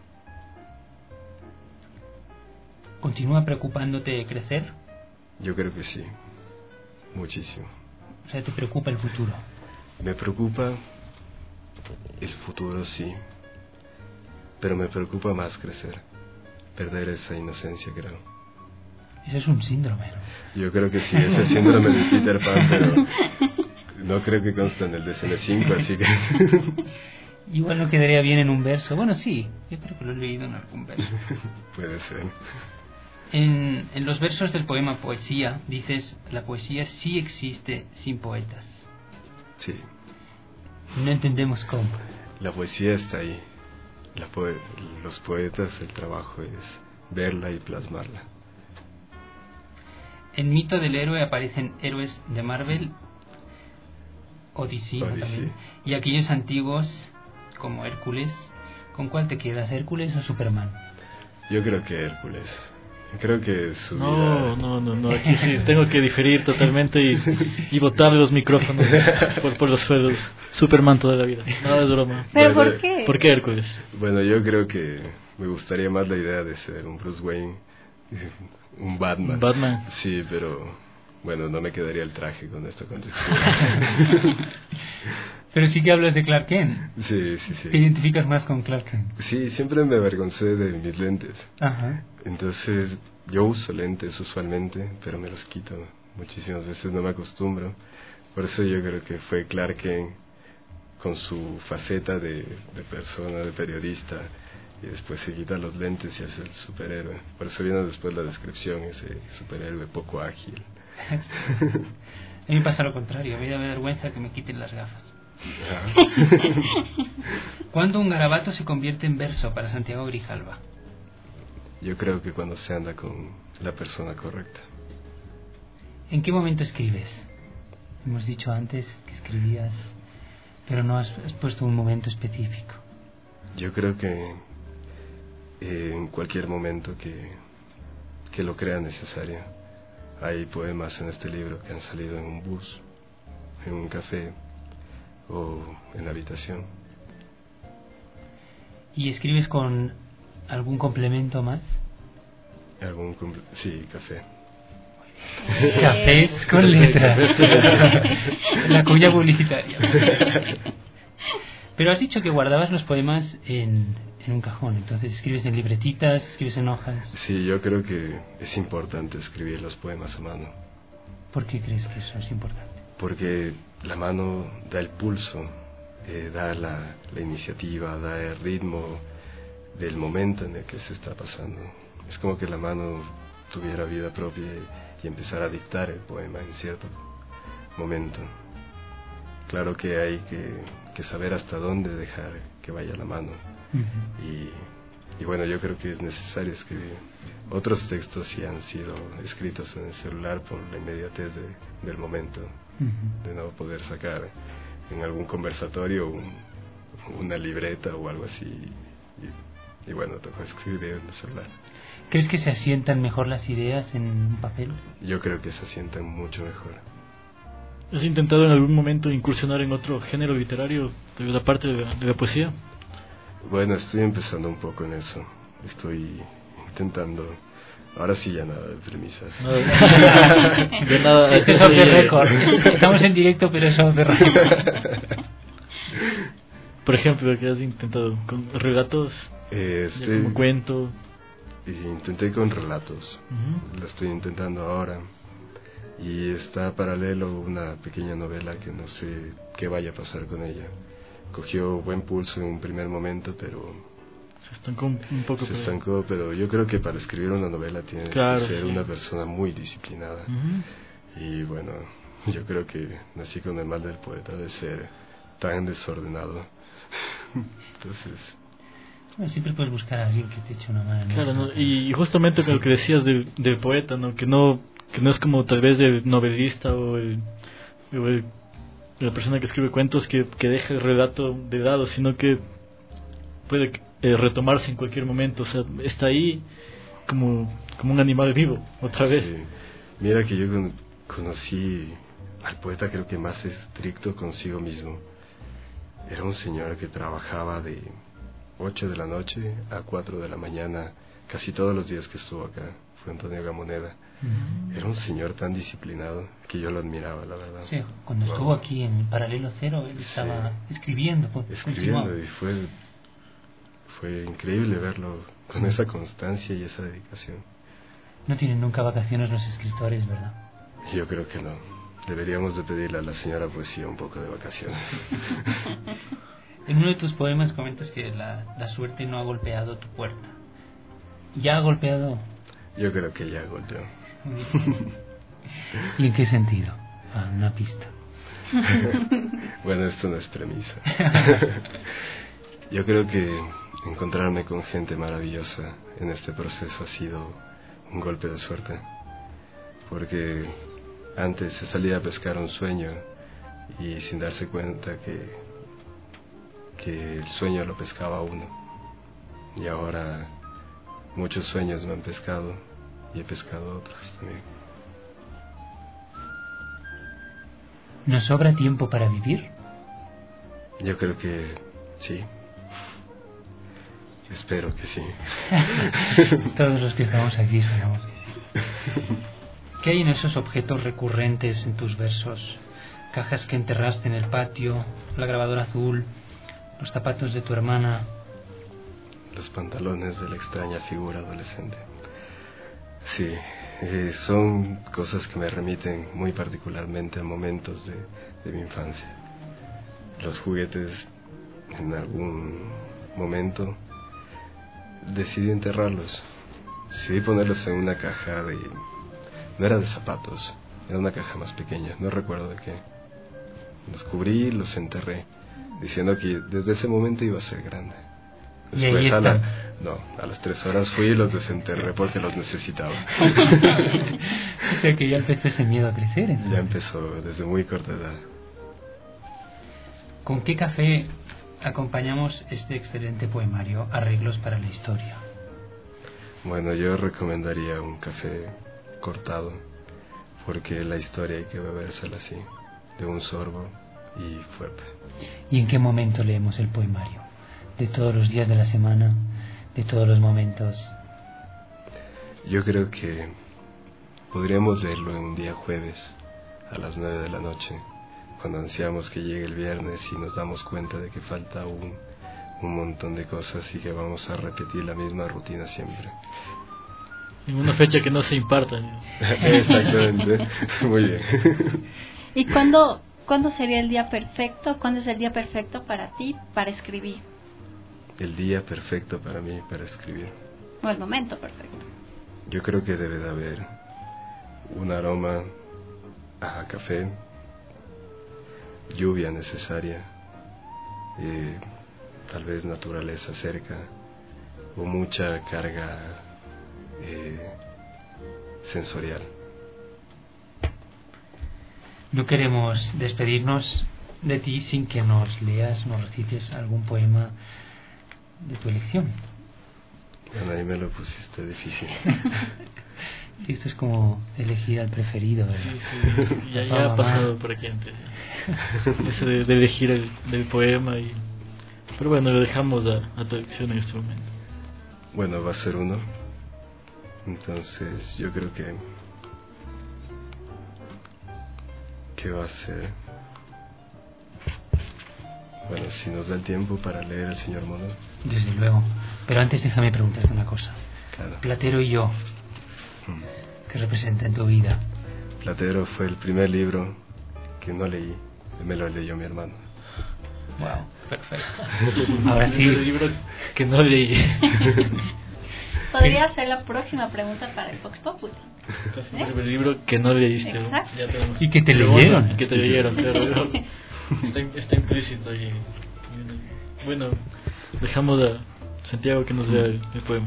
Speaker 7: ¿Continúa preocupándote crecer?
Speaker 20: Yo creo que sí, muchísimo.
Speaker 7: O sea, ¿te preocupa el futuro?
Speaker 20: Me preocupa el futuro, sí. Pero me preocupa más crecer, perder esa inocencia, creo.
Speaker 7: Eso es un síndrome, ¿no?
Speaker 20: Yo creo que sí, es el síndrome de Peter Pan, pero no creo que conste en el DSM-5, así que...
Speaker 7: Igual no quedaría bien en un verso. Bueno, sí, yo creo que lo he leído en algún verso.
Speaker 20: Puede ser.
Speaker 7: En los versos del poema Poesía dices, la poesía sí existe sin poetas.
Speaker 20: Sí.
Speaker 7: No entendemos cómo.
Speaker 20: La poesía está ahí. Los poetas, el trabajo es verla y plasmarla.
Speaker 7: En Mito del Héroe aparecen héroes de Marvel, Odyssey. También, y aquellos antiguos como Hércules. ¿Con cuál te quedas, Hércules o Superman?
Speaker 20: Yo creo que Hércules. Creo que su
Speaker 21: vida... No, aquí sí tengo que diferir totalmente y botarle los micrófonos por los suelos. Superman toda la vida, nada es broma.
Speaker 5: ¿Pero por qué?
Speaker 21: ¿Por qué Hércules?
Speaker 20: Bueno, yo creo que me gustaría más la idea de ser un Bruce Wayne, un Batman.
Speaker 21: ¿Un Batman?
Speaker 20: Sí, pero bueno, no me quedaría el traje con esta condición.
Speaker 7: Pero sí que hablas de Clark Kent.
Speaker 20: Sí.
Speaker 7: ¿Te identificas más con Clark Kent?
Speaker 20: Sí, siempre me avergoncé de mis lentes.
Speaker 7: Ajá.
Speaker 20: Entonces, yo uso lentes usualmente, pero me los quito muchísimas veces, no me acostumbro. Por eso yo creo que fue Clark Kent con su faceta de persona, de periodista, y después se quita los lentes y hace el superhéroe. Por eso viene después la descripción, ese superhéroe poco ágil.
Speaker 7: A mí me pasa lo contrario, a mí me da vergüenza que me quiten las gafas. ¿Cuándo un garabato se convierte en verso para Santiago Grijalva?
Speaker 20: Yo creo que cuando se anda con la persona correcta.
Speaker 7: ¿En qué momento escribes? Hemos dicho antes que escribías, pero no has puesto un momento específico.
Speaker 20: Yo creo que en cualquier momento que lo crea necesario. Hay poemas en este libro que han salido en un bus, en un café o en la habitación.
Speaker 7: ¿Y escribes con algún complemento más?
Speaker 20: Sí, café.
Speaker 7: Cafés con letras. La cuña publicitaria. Pero has dicho que guardabas los poemas en un cajón, entonces escribes en libretitas, escribes en hojas.
Speaker 20: Sí, yo creo que es importante escribir los poemas a mano.
Speaker 7: ¿Por qué crees que eso es importante?
Speaker 20: Porque la mano da el pulso, da la iniciativa, da el ritmo del momento en el que se está pasando. Es como que la mano tuviera vida propia y empezara a dictar el poema en cierto momento. Claro que hay que saber hasta dónde dejar que vaya la mano. Y bueno, yo creo que es necesario escribir. Otros textos sí han sido escritos en el celular por la inmediatez del momento, de no poder sacar en algún conversatorio una libreta o algo así. Y bueno, tocó escribir en el celular.
Speaker 7: ¿Crees que se asientan mejor las ideas en un papel?
Speaker 20: Yo creo que se asientan mucho mejor.
Speaker 21: ¿Has intentado en algún momento incursionar en otro género literario, de la parte de la poesía?
Speaker 20: Bueno, estoy empezando un poco en eso. Estoy intentando... Ahora sí ya nada de premisas.
Speaker 21: De nada.
Speaker 7: Esto es off the record. Estamos en directo, pero es off the record.
Speaker 21: Por ejemplo, ¿qué has intentado? ¿Con relatos? ¿Como cuento?
Speaker 20: Intenté con relatos. Lo estoy intentando ahora. Y está paralelo una pequeña novela que no sé qué vaya a pasar con ella. Cogió buen pulso en un primer momento, pero
Speaker 21: Se estancó un poco.
Speaker 20: Se estancó, pero yo creo que para escribir una novela tienes que ser una persona muy disciplinada. Y bueno, yo creo que nací con el mal del poeta de ser tan desordenado. Entonces...
Speaker 7: Bueno, siempre puedes buscar a alguien que te eche una mano.
Speaker 21: Claro, ¿no? Y justamente con lo que decías del poeta, ¿no? Que no es como tal vez el novelista o la persona que escribe cuentos que deja el relato de lado, sino que puede retomarse en cualquier momento. O sea, está ahí como un animal vivo, otra vez.
Speaker 20: Sí. Mira que yo conocí al poeta, creo que más estricto consigo mismo. Era un señor que trabajaba de 8 de la noche a 4 de la mañana, casi todos los días que estuvo acá. Fue Antonio Gamoneda. Era un señor tan disciplinado que yo lo admiraba, la verdad.
Speaker 7: Sí, cuando estuvo aquí en Paralelo Cero, él estaba escribiendo.
Speaker 20: Y fue increíble verlo con esa constancia y esa dedicación.
Speaker 7: No tienen nunca vacaciones los escritores, ¿verdad?
Speaker 20: Yo creo que no. Deberíamos de pedirle a la señora poesía un poco de vacaciones.
Speaker 7: En uno de tus poemas comentas que la suerte no ha golpeado tu puerta. ¿Ya ha golpeado?
Speaker 20: Yo creo que ya golpeó.
Speaker 7: ¿Y en qué sentido? Una pista.
Speaker 20: Bueno, esto no es premisa. Yo creo que encontrarme con gente maravillosa en este proceso ha sido un golpe de suerte. Porque antes se salía a pescar un sueño y sin darse cuenta que el sueño lo pescaba a uno. Y ahora muchos sueños me han pescado y he pescado a otros también.
Speaker 7: ¿Nos sobra tiempo para vivir?
Speaker 20: Yo creo que sí. Espero que sí.
Speaker 7: Todos los que estamos aquí esperamos que sí. ¿Qué hay en esos objetos recurrentes en tus versos? Cajas que enterraste en el patio, la grabadora azul, los zapatos de tu hermana.
Speaker 20: Los pantalones de la extraña figura adolescente. Sí, son cosas que me remiten muy particularmente a momentos de mi infancia. Los juguetes, en algún momento, decidí enterrarlos. Decidí ponerlos en una caja no era de zapatos, era una caja más pequeña, no recuerdo de qué. Los cubrí y los enterré, diciendo que desde ese momento iba a ser grande. Después a las 3 horas fui y los desenterré porque los necesitaba.
Speaker 7: O sea que ya empezó ese miedo a crecer. Entonces.
Speaker 20: Ya empezó desde muy corta edad.
Speaker 7: ¿Con qué café acompañamos este excelente poemario, Arreglos para la Historia?
Speaker 20: Bueno, yo recomendaría un café cortado, porque la historia hay que bebérsela así, de un sorbo y fuerte.
Speaker 7: ¿Y en qué momento leemos el poemario? ¿De todos los días de la semana? ¿De todos los momentos?
Speaker 20: Yo creo que podríamos leerlo en un día jueves a las 9 de la noche, cuando ansiamos que llegue el viernes y nos damos cuenta de que falta un montón de cosas y que vamos a repetir la misma rutina siempre.
Speaker 21: En una fecha que no se imparta.
Speaker 20: Exactamente. Muy bien.
Speaker 5: ¿Y cuándo sería el día perfecto? ¿Cuándo es el día perfecto para ti para escribir?
Speaker 20: El día perfecto para mí para escribir.
Speaker 5: O el momento perfecto.
Speaker 20: Yo creo que debe de haber un aroma a café, lluvia necesaria, tal vez naturaleza cerca o mucha carga sensorial.
Speaker 7: No queremos despedirnos de ti sin que nos leas, nos recites algún poema de tu elección.
Speaker 20: Bueno, ahí me lo pusiste difícil.
Speaker 7: Sí, esto es como elegir al preferido, ¿verdad?
Speaker 21: Sí, ya ha pasado por aquí antes. Eso de elegir el poema. Pero bueno, lo dejamos a tu elección en este momento.
Speaker 20: Bueno, va a ser uno. Entonces yo creo que va a ser, bueno, si nos da el tiempo para leer El Señor Mono.
Speaker 7: Desde luego, pero antes déjame preguntarte una cosa.
Speaker 20: Claro.
Speaker 7: Platero y yo, ¿qué representa en tu vida?
Speaker 20: Platero fue el primer libro que no leí, me lo leyó mi hermano.
Speaker 9: Wow, perfecto. Ahora sí.
Speaker 21: El libro que no leí.
Speaker 5: Podría ser la próxima pregunta para el Vox Populi.
Speaker 21: El libro que no leíste.
Speaker 5: Exacto.
Speaker 21: Ya
Speaker 7: y que te leyeron.
Speaker 21: Que te leyeron, claro. Está implícito ahí. Bueno, dejamos a Santiago que nos lea el poema.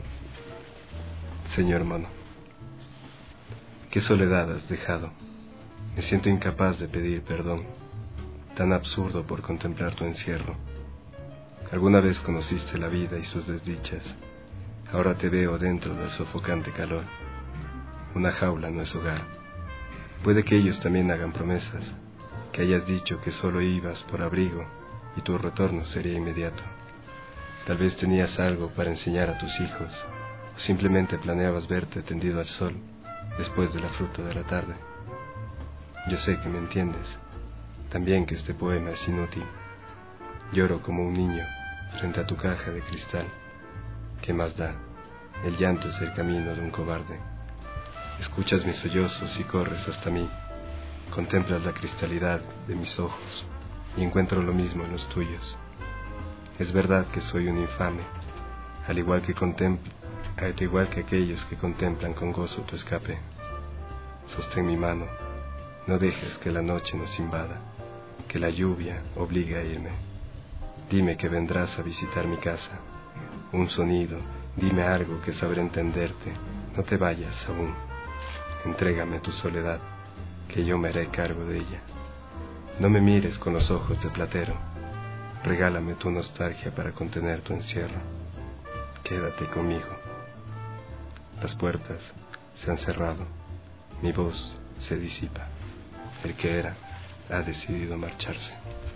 Speaker 20: Señor Mono, qué soledad has dejado. Me siento incapaz de pedir perdón, tan absurdo por contemplar tu encierro. Alguna vez conociste la vida y sus desdichas. Ahora te veo dentro del sofocante calor. Una jaula no es hogar. Puede que ellos también hagan promesas, que hayas dicho que solo ibas por abrigo y tu retorno sería inmediato. Tal vez tenías algo para enseñar a tus hijos, o simplemente planeabas verte tendido al sol después de la fruta de la tarde. Yo sé que me entiendes, también que este poema es inútil. Lloro como un niño frente a tu caja de cristal. ¿Qué más da? El llanto es el camino de un cobarde. Escuchas mis sollozos y corres hasta mí. Contemplas la cristalidad de mis ojos y encuentro lo mismo en los tuyos. Es verdad que soy un infame, al igual que aquellos que contemplan con gozo tu escape. Sostén mi mano, no dejes que la noche nos invada, que la lluvia obligue a irme. Dime que vendrás a visitar mi casa. Un sonido, dime algo que sabré entenderte. No te vayas aún. Entrégame tu soledad, que yo me haré cargo de ella. No me mires con los ojos de platero. Regálame tu nostalgia para contener tu encierro. Quédate conmigo. Las puertas se han cerrado. Mi voz se disipa. El que era ha decidido marcharse.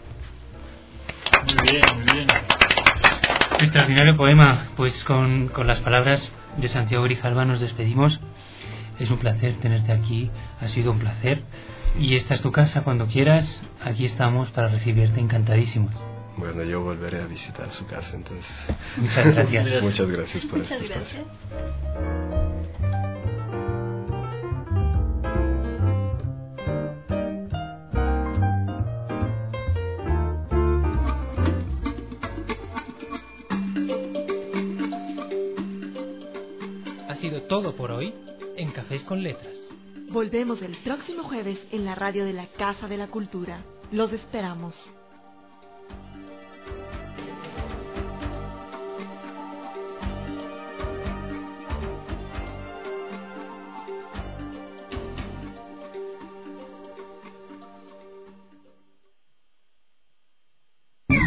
Speaker 21: Muy bien, muy bien.
Speaker 7: Extraordinario poema. Pues con las palabras de Santiago Grijalva nos despedimos. Es un placer tenerte aquí, ha sido un placer. Y esta es tu casa, cuando quieras, aquí estamos para recibirte encantadísimos.
Speaker 20: Bueno, yo volveré a visitar su casa, entonces.
Speaker 7: Muchas gracias.
Speaker 20: Muchas gracias por
Speaker 5: Muchas
Speaker 20: este
Speaker 5: gracias.
Speaker 20: espacio.
Speaker 9: Ha sido todo por hoy en Cafés con Letras.
Speaker 3: Volvemos el próximo jueves en la radio de la Casa de la Cultura. Los esperamos.